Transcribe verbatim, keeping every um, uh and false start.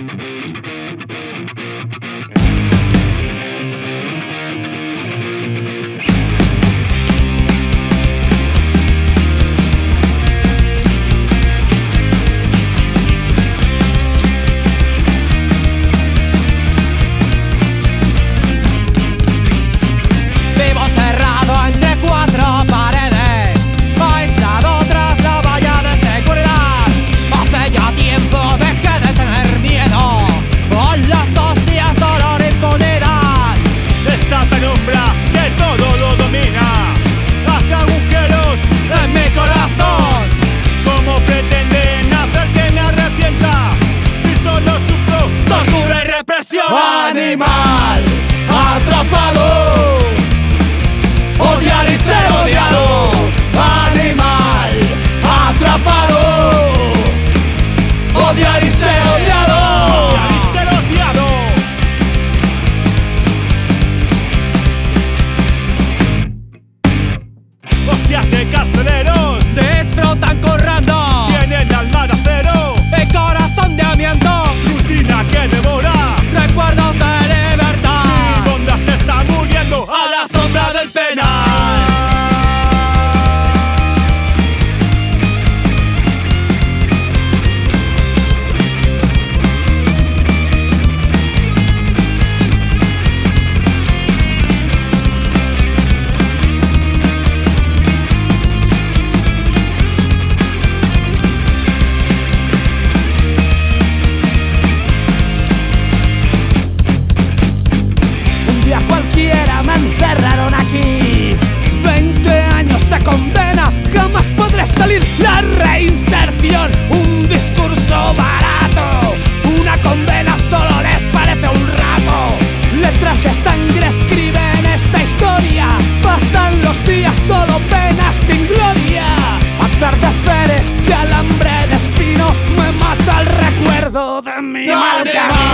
Animal atrapado, odiar y ser odiado. Animal atrapado, odiar y ser odiado. Odiar y ser odiado. Hostias de carceleros desfrotan corriendo, tienen alma de acero, el corazón de amianto, rutina que devora. Recuerdos de libertad, mi bondad se está muriendo a la sombra del penal. Cualquiera me encerraron aquí, veinte años de condena, jamás podré salir. La reinserción, un discurso barato, una condena solo les parece un rato. Letras de sangre escriben esta historia, pasan los días solo penas sin gloria. Atardeceres de alambre de espino, me mata el recuerdo de mi mal camino.